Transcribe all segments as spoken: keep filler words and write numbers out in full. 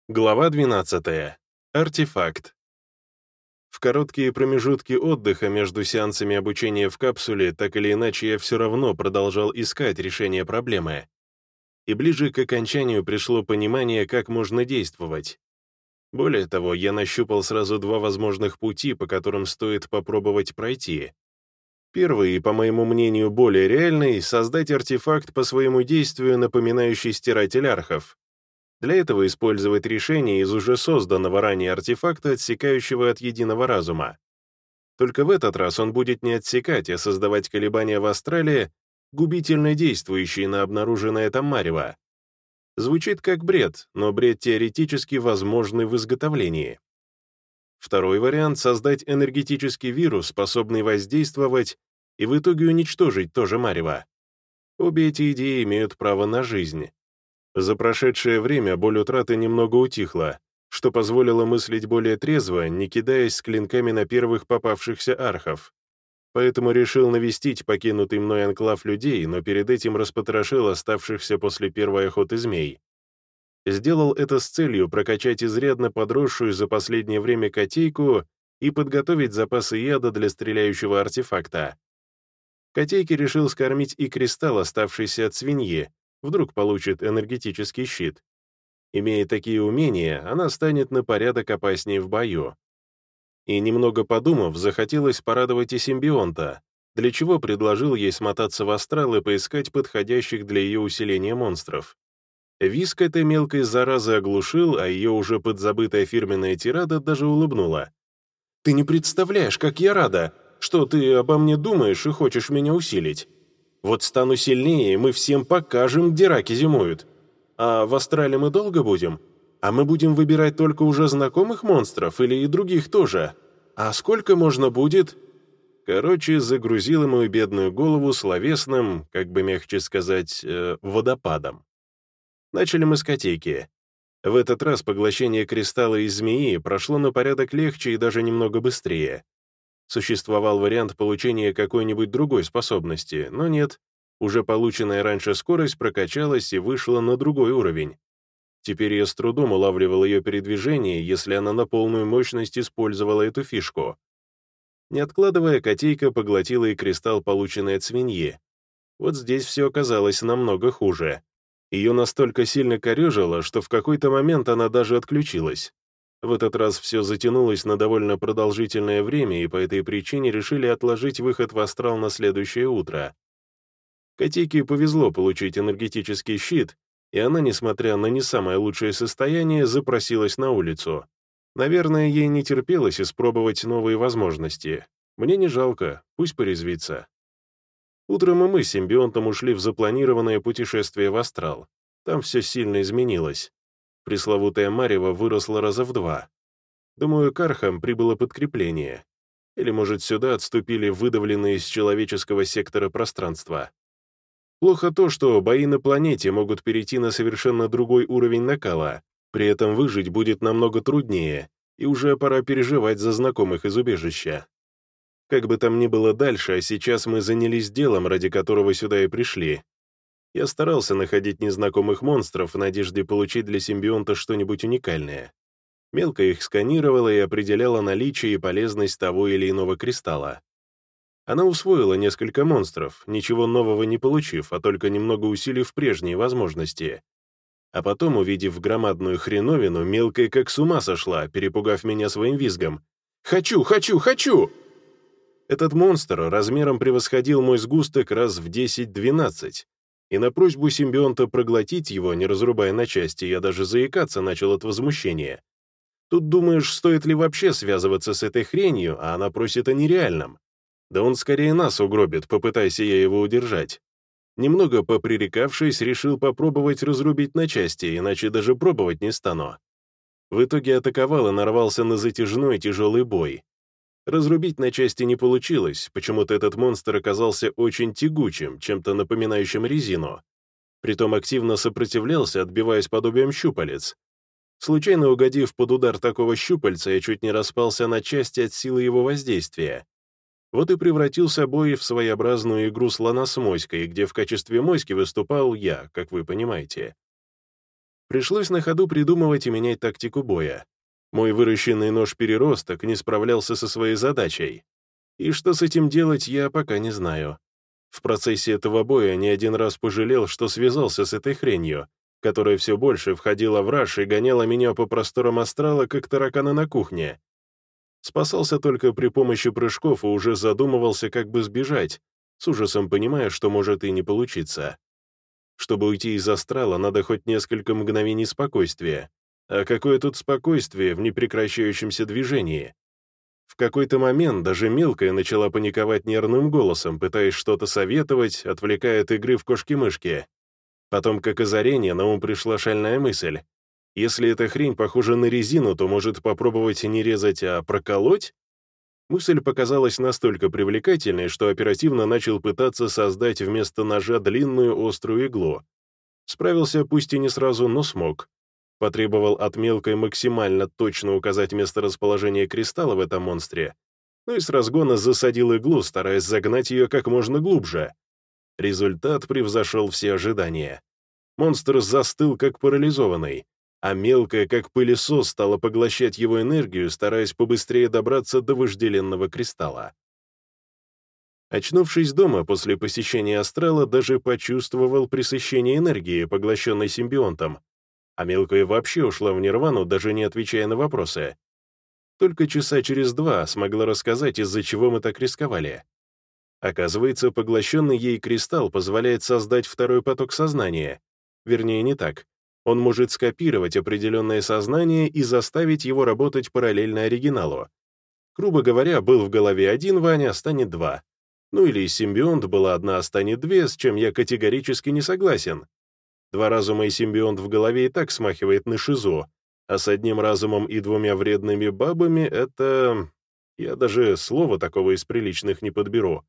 Глава двенадцатая. Артефакт. В короткие промежутки отдыха между сеансами обучения в капсуле так или иначе я все равно продолжал искать решение проблемы. И ближе к окончанию пришло понимание, как можно действовать. Более того, я нащупал сразу два возможных пути, по которым стоит попробовать пройти. Первый, и, по моему мнению, более реальный — создать артефакт по своему действию, напоминающий стиратель архов. Для этого использовать решение из уже созданного ранее артефакта, отсекающего от единого разума. Только в этот раз он будет не отсекать, а создавать колебания в астрале, губительно действующие на обнаруженное там марево. Звучит как бред, но бред теоретически возможный в изготовлении. Второй вариант — создать энергетический вирус, способный воздействовать и в итоге уничтожить то же марево. Обе эти идеи имеют право на жизнь. За прошедшее время боль утраты немного утихла, что позволило мыслить более трезво, не кидаясь с клинками на первых попавшихся архов. Поэтому решил навестить покинутый мной анклав людей, но перед этим распотрошил оставшихся после первой охоты змей. Сделал это с целью прокачать изрядно подросшую за последнее время котейку и подготовить запасы яда для стреляющего артефакта. Котейке решил скормить и кристалл, оставшийся от свиньи, вдруг получит энергетический щит. Имея такие умения, она станет на порядок опаснее в бою. И немного подумав, захотелось порадовать и симбионта, для чего предложил ей смотаться в астрал и поискать подходящих для ее усиления монстров. Виск этой мелкой заразы оглушил, а ее уже подзабытая фирменная тирада даже улыбнула. «Ты не представляешь, как я рада, что ты обо мне думаешь и хочешь меня усилить. Вот стану сильнее, и мы всем покажем, где раки зимуют. А в астрале мы долго будем? А мы будем выбирать только уже знакомых монстров или и других тоже? А сколько можно будет?» Короче, загрузила мою бедную голову словесным, как бы мягче сказать, э, водопадом. Начали мы с котейки. В этот раз поглощение кристалла из змеи прошло на порядок легче и даже немного быстрее. Существовал вариант получения какой-нибудь другой способности, но нет. Уже полученная раньше скорость прокачалась и вышла на другой уровень. Теперь я с трудом улавливал ее передвижение, если она на полную мощность использовала эту фишку. Не откладывая, котейка поглотила и кристалл, полученный от свиньи. Вот здесь все оказалось намного хуже. Ее настолько сильно корежило, что в какой-то момент она даже отключилась. В этот раз все затянулось на довольно продолжительное время, и по этой причине решили отложить выход в астрал на следующее утро. Котейке повезло получить энергетический щит, и она, несмотря на не самое лучшее состояние, запросилась на улицу. Наверное, ей не терпелось испробовать новые возможности. Мне не жалко, пусть порезвится. Утром и мы с симбионтом ушли в запланированное путешествие в астрал. Там все сильно изменилось. Пресловутая марево выросла раза в два. Думаю, к архам прибыло подкрепление. Или, может, сюда отступили выдавленные из человеческого сектора пространства. Плохо то, что бои на планете могут перейти на совершенно другой уровень накала, при этом выжить будет намного труднее, и уже пора переживать за знакомых из убежища. Как бы там ни было дальше, а сейчас мы занялись делом, ради которого сюда и пришли. Я старался находить незнакомых монстров в надежде получить для симбионта что-нибудь уникальное. Мелко их сканировала и определяла наличие и полезность того или иного кристалла. Она усвоила несколько монстров, ничего нового не получив, а только немного усилив прежние возможности. А потом, увидев громадную хреновину, мелкая как с ума сошла, перепугав меня своим визгом. «Хочу, хочу, хочу!» Этот монстр размером превосходил мой сгусток раз в десять-двенадцать. И на просьбу симбионта проглотить его, не разрубая на части, я даже заикаться начал от возмущения. Тут думаешь, стоит ли вообще связываться с этой хренью, а она просит о нереальном. Да он скорее нас угробит, попытайся я его удержать. Немного попререкавшись, решил попробовать разрубить на части, иначе даже пробовать не стану. В итоге атаковал и нарвался на затяжной тяжелый бой. Разрубить на части не получилось, почему-то этот монстр оказался очень тягучим, чем-то напоминающим резину. Притом активно сопротивлялся, отбиваясь подобием щупалец. Случайно угодив под удар такого щупальца, я чуть не распался на части от силы его воздействия. Вот и превратился бой в своеобразную игру слона с моськой, где в качестве моськи выступал я, как вы понимаете. Пришлось на ходу придумывать и менять тактику боя. Мой выращенный нож-переросток не справлялся со своей задачей. И что с этим делать, я пока не знаю. В процессе этого боя не один раз пожалел, что связался с этой хренью, которая все больше входила в раж и гоняла меня по просторам астрала, как таракана на кухне. Спасался только при помощи прыжков и уже задумывался, как бы сбежать, с ужасом понимая, что может и не получиться. Чтобы уйти из астрала, надо хоть несколько мгновений спокойствия. А какое тут спокойствие в непрекращающемся движении? В какой-то момент даже мелкая начала паниковать нервным голосом, пытаясь что-то советовать, отвлекая от игры в кошки-мышки. Потом, как озарение, на ум пришла шальная мысль. Если эта хрень похожа на резину, то, может, попробовать не резать, а проколоть? Мысль показалась настолько привлекательной, что оперативно начал пытаться создать вместо ножа длинную острую иглу. Справился пусть и не сразу, но смог. Потребовал от мелкой максимально точно указать месторасположение кристалла в этом монстре, ну и с разгона засадил иглу, стараясь загнать ее как можно глубже. Результат превзошел все ожидания. Монстр застыл как парализованный, а мелкая, как пылесос, стала поглощать его энергию, стараясь побыстрее добраться до вожделенного кристалла. Очнувшись дома после посещения астрала, даже почувствовал пресыщение энергии, поглощенной симбионтом, а мелкая вообще ушла в нирвану, даже не отвечая на вопросы. Только часа через два смогла рассказать, из-за чего мы так рисковали. Оказывается, поглощенный ей кристалл позволяет создать второй поток сознания. Вернее, не так. Он может скопировать определенное сознание и заставить его работать параллельно оригиналу. Грубо говоря, был в голове один Ваня, станет два. Ну или симбионт была одна, станет две, с чем я категорически не согласен. Два разума и симбионт в голове и так смахивает на шизу, а с одним разумом и двумя вредными бабами — это... Я даже слова такого из приличных не подберу.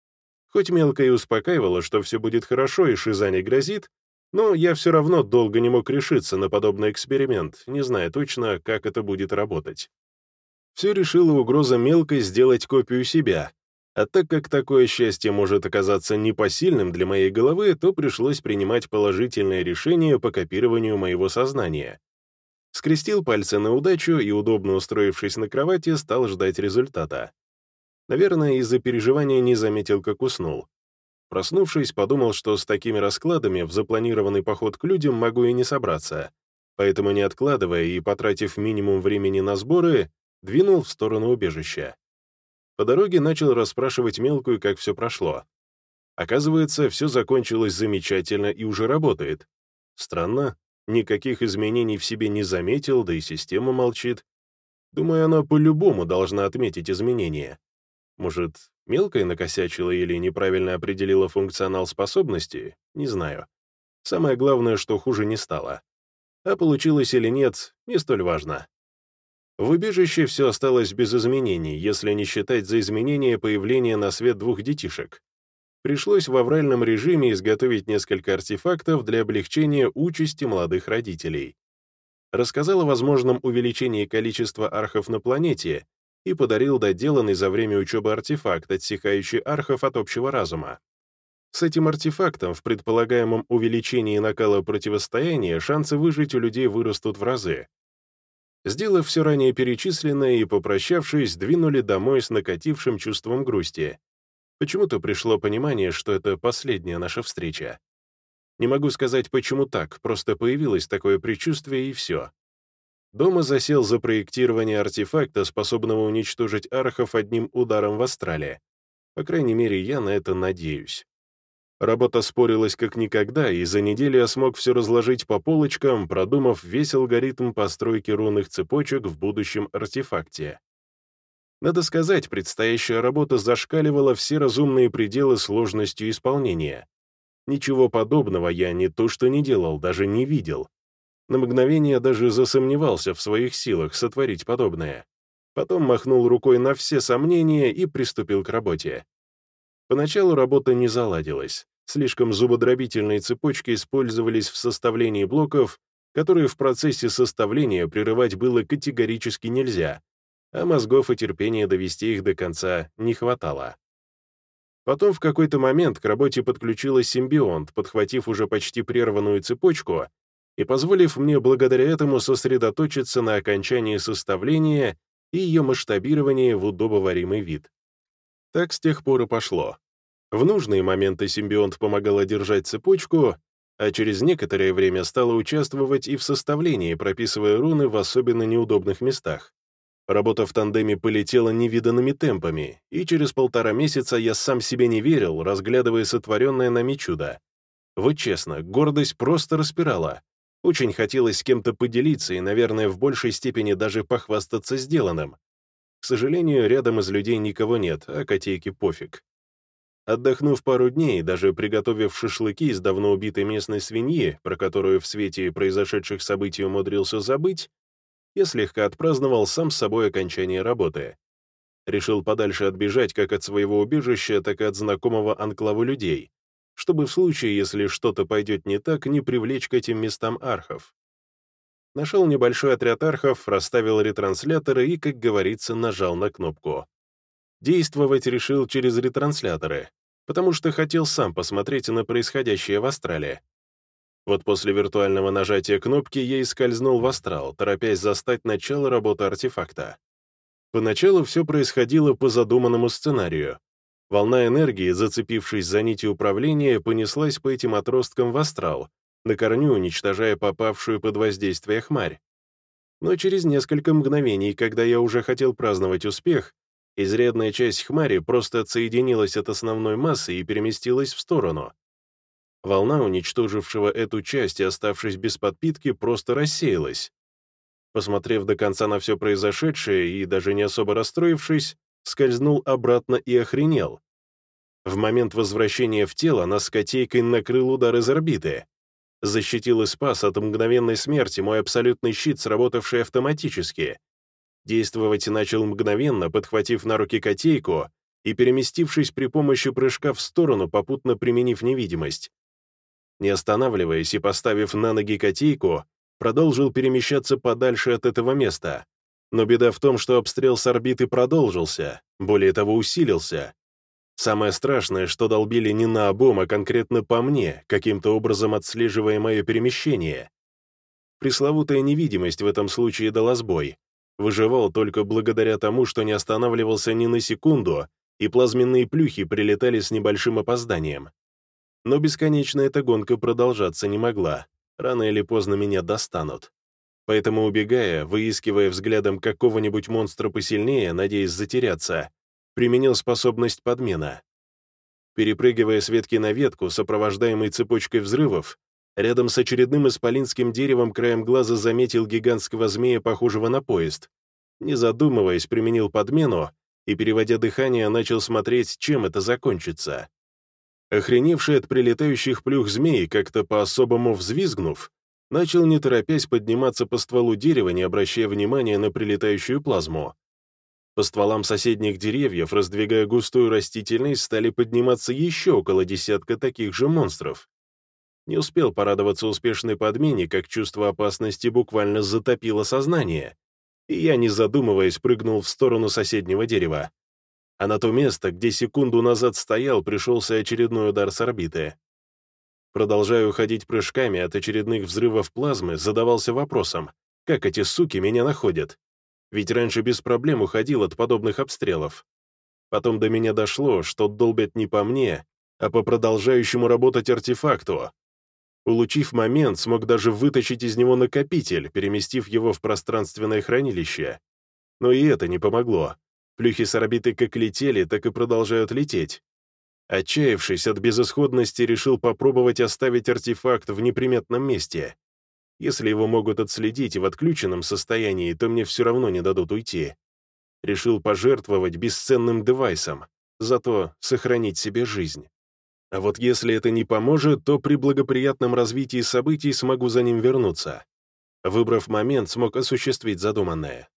Хоть мелко и успокаивала, что все будет хорошо и шиза не грозит, но я все равно долго не мог решиться на подобный эксперимент, не зная точно, как это будет работать. Все решила угроза мелкой сделать копию себя, а так как такое счастье может оказаться непосильным для моей головы, то пришлось принимать положительное решение по копированию моего сознания. Скрестил пальцы на удачу и, удобно устроившись на кровати, стал ждать результата. Наверное, из-за переживания не заметил, как уснул. Проснувшись, подумал, что с такими раскладами в запланированный поход к людям могу и не собраться, поэтому, не откладывая и потратив минимум времени на сборы, двинул в сторону убежища. По дороге начал расспрашивать мелкую, как все прошло. Оказывается, все закончилось замечательно и уже работает. Странно, никаких изменений в себе не заметил, да и система молчит. Думаю, она по-любому должна отметить изменения. Может, мелкая накосячила или неправильно определила функционал способности? Не знаю. Самое главное, что хуже не стало. А получилось или нет, не столь важно. В убежище все осталось без изменений, если не считать за изменение появления на свет двух детишек. Пришлось в авральном режиме изготовить несколько артефактов для облегчения участи молодых родителей. Рассказал о возможном увеличении количества архов на планете и подарил доделанный за время учебы артефакт, отсекающий архов от общего разума. С этим артефактом в предполагаемом увеличении накала противостояния шансы выжить у людей вырастут в разы. Сделав все ранее перечисленное и попрощавшись, двинули домой с накатившим чувством грусти. Почему-то пришло понимание, что это последняя наша встреча. Не могу сказать, почему так, просто появилось такое предчувствие и все. Дома засел за проектирование артефакта, способного уничтожить архов одним ударом в астрале. По крайней мере, я на это надеюсь. Работа спорилась как никогда, и за неделю я смог все разложить по полочкам, продумав весь алгоритм постройки рунных цепочек в будущем артефакте. Надо сказать, предстоящая работа зашкаливала все разумные пределы сложностью исполнения. Ничего подобного я не то что не делал, даже не видел. На мгновение даже засомневался в своих силах сотворить подобное. Потом махнул рукой на все сомнения и приступил к работе. Поначалу работа не заладилась. Слишком зубодробительные цепочки использовались в составлении блоков, которые в процессе составления прерывать было категорически нельзя, а мозгов и терпения довести их до конца не хватало. Потом в какой-то момент к работе подключилась симбионт, подхватив уже почти прерванную цепочку и позволив мне благодаря этому сосредоточиться на окончании составления и ее масштабировании в удобоваримый вид. Так с тех пор и пошло. В нужные моменты симбионт помогал одержать цепочку, а через некоторое время стала участвовать и в составлении, прописывая руны в особенно неудобных местах. Работа в тандеме полетела невиданными темпами, и через полтора месяца я сам себе не верил, разглядывая сотворенное нами чудо. Вот честно, гордость просто распирала. Очень хотелось с кем-то поделиться и, наверное, в большей степени даже похвастаться сделанным. К сожалению, рядом из людей никого нет, а котейке пофиг. Отдохнув пару дней, даже приготовив шашлыки из давно убитой местной свиньи, про которую в свете произошедших событий умудрился забыть, я слегка отпраздновал сам с собой окончание работы. Решил подальше отбежать как от своего убежища, так и от знакомого анклава людей, чтобы в случае, если что-то пойдет не так, не привлечь к этим местам архов. Нашел небольшой отряд архов, расставил ретрансляторы и, как говорится, нажал на кнопку. Действовать решил через ретрансляторы, потому что хотел сам посмотреть на происходящее в астрале. Вот после виртуального нажатия кнопки я и скользнул в астрал, торопясь застать начало работы артефакта. Поначалу все происходило по задуманному сценарию. Волна энергии, зацепившись за нити управления, понеслась по этим отросткам в астрал, на корню уничтожая попавшую под воздействие хмарь. Но через несколько мгновений, когда я уже хотел праздновать успех, изрядная часть хмари просто отсоединилась от основной массы и переместилась в сторону. Волна, уничтожившего эту часть и оставшись без подпитки, просто рассеялась. Посмотрев до конца на все произошедшее и даже не особо расстроившись, скользнул обратно и охренел. В момент возвращения в тело нас с котейкой накрыл удар из орбиты. Защитил и спас от мгновенной смерти мой абсолютный щит, сработавший автоматически. Действовать начал мгновенно, подхватив на руки котейку и переместившись при помощи прыжка в сторону, попутно применив невидимость. Не останавливаясь и поставив на ноги котейку, продолжил перемещаться подальше от этого места. Но беда в том, что обстрел с орбиты продолжился, более того, усилился. Самое страшное, что долбили не наобум, а конкретно по мне, каким-то образом отслеживая мое перемещение. Пресловутая невидимость в этом случае дала сбой. Выживал только благодаря тому, что не останавливался ни на секунду, и плазменные плюхи прилетали с небольшим опозданием. Но бесконечно эта гонка продолжаться не могла. Рано или поздно меня достанут. Поэтому, убегая, выискивая взглядом какого-нибудь монстра посильнее, надеясь затеряться, применил способность подмена. Перепрыгивая с ветки на ветку, сопровождаемой цепочкой взрывов, рядом с очередным исполинским деревом краем глаза заметил гигантского змея, похожего на поезд. Не задумываясь, применил подмену и, переводя дыхание, начал смотреть, чем это закончится. Охреневший от прилетающих плюх змей, как-то по-особому взвизгнув, начал не торопясь подниматься по стволу дерева, не обращая внимания на прилетающую плазму. По стволам соседних деревьев, раздвигая густую растительность, стали подниматься еще около десятка таких же монстров. Не успел порадоваться успешной подмене, как чувство опасности буквально затопило сознание, и я, не задумываясь, прыгнул в сторону соседнего дерева. А на то место, где секунду назад стоял, пришелся очередной удар с орбиты. Продолжая уходить прыжками от очередных взрывов плазмы, задавался вопросом, как эти суки меня находят? Ведь раньше без проблем уходил от подобных обстрелов. Потом до меня дошло, что долбят не по мне, а по продолжающему работать артефакту. Улучив момент, смог даже вытащить из него накопитель, переместив его в пространственное хранилище. Но и это не помогло. Плюхи с орбиты как летели, так и продолжают лететь. Отчаявшись от безысходности, решил попробовать оставить артефакт в неприметном месте. Если его могут отследить в отключенном состоянии, то мне все равно не дадут уйти. Решил пожертвовать бесценным девайсом, зато сохранить себе жизнь. А вот если это не поможет, то при благоприятном развитии событий смогу за ним вернуться. Выбрав момент, смог осуществить задуманное.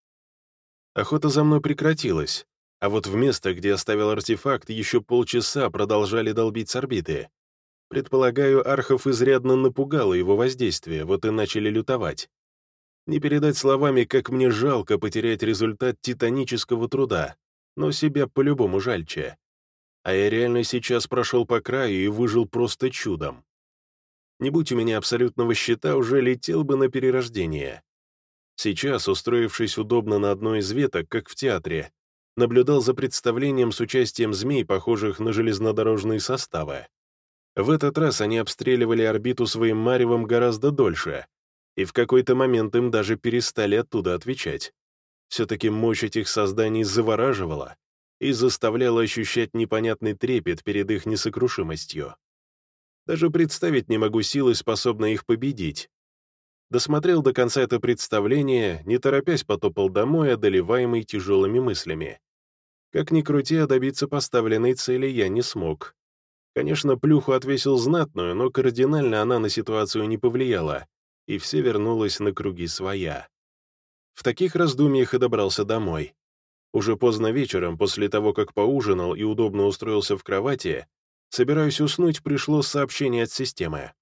Охота за мной прекратилась, а вот в место, где оставил артефакт, еще полчаса продолжали долбить с орбиты. Предполагаю, архов изрядно напугало его воздействие, вот и начали лютовать. Не передать словами, как мне жалко потерять результат титанического труда, но себя по-любому жальче. А я реально сейчас прошел по краю и выжил просто чудом. Не будь у меня абсолютного щита, уже летел бы на перерождение. Сейчас, устроившись удобно на одной из веток, как в театре, наблюдал за представлением с участием змей, похожих на железнодорожные составы. В этот раз они обстреливали орбиту своим маревом гораздо дольше, и в какой-то момент им даже перестали оттуда отвечать. Все-таки мощь этих созданий завораживала и заставляла ощущать непонятный трепет перед их несокрушимостью. Даже представить не могу силы, способной их победить. Досмотрел до конца это представление, не торопясь потопал домой, одолеваемый тяжелыми мыслями. Как ни крути, а добиться поставленной цели я не смог. Конечно, плюху отвесил знатную, но кардинально она на ситуацию не повлияла, и все вернулось на круги своя. В таких раздумьях и добрался домой. Уже поздно вечером, после того, как поужинал и удобно устроился в кровати, собираюсь уснуть, пришло сообщение от системы.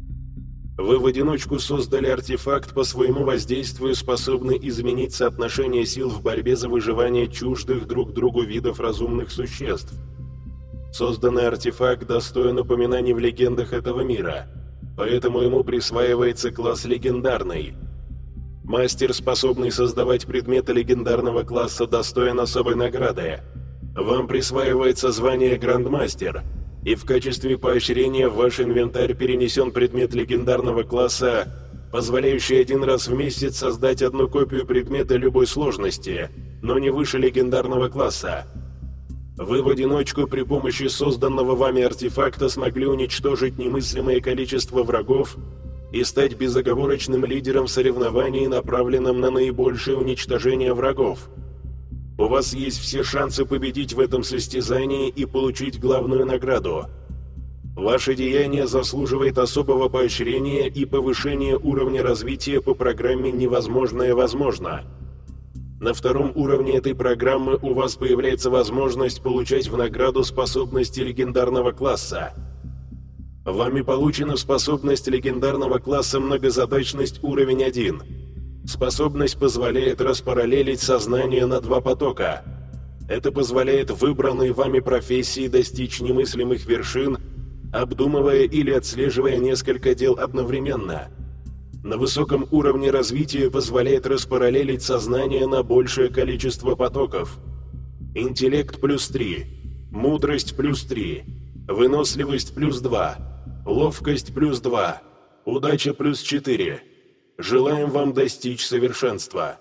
Вы в одиночку создали артефакт, по своему воздействию способный изменить соотношение сил в борьбе за выживание чуждых друг другу видов разумных существ. Созданный артефакт достоин упоминаний в легендах этого мира, поэтому ему присваивается класс «Легендарный». Мастер, способный создавать предметы легендарного класса, достоин особой награды. Вам присваивается звание «Грандмастер», и в качестве поощрения в ваш инвентарь перенесен предмет легендарного класса, позволяющий один раз в месяц создать одну копию предмета любой сложности, но не выше легендарного класса. Вы в одиночку при помощи созданного вами артефакта смогли уничтожить немыслимое количество врагов и стать безоговорочным лидером соревнований, направленным на наибольшее уничтожение врагов. У вас есть все шансы победить в этом состязании и получить главную награду. Ваше деяние заслуживает особого поощрения и повышения уровня развития по программе «Невозможное возможно». На втором уровне этой программы у вас появляется возможность получать в награду способности легендарного класса. Вами получена способность легендарного класса «Многозадачность» уровень один. Способность позволяет распараллелить сознание на два потока. Это позволяет выбранной вами профессии достичь немыслимых вершин, обдумывая или отслеживая несколько дел одновременно. На высоком уровне развития позволяет распараллелить сознание на большее количество потоков. Интеллект плюс три, мудрость плюс три, выносливость плюс два, ловкость плюс два, удача плюс четыре. Желаем вам достичь совершенства.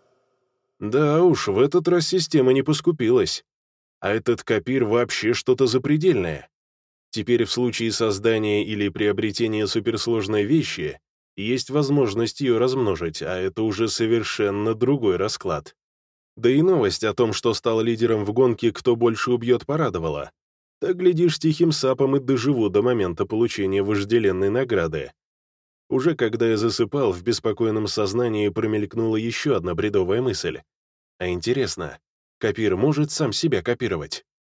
Да уж, в этот раз система не поскупилась. А этот копир вообще что-то запредельное. Теперь в случае создания или приобретения суперсложной вещи есть возможность ее размножить, а это уже совершенно другой расклад. Да и новость о том, что стал лидером в гонке «Кто больше убьет», порадовала. Так, глядишь, тихим сапом и доживу до момента получения вожделенной награды. Уже когда я засыпал, в беспокойном сознании промелькнула еще одна бредовая мысль. А интересно, копир может сам себя копировать?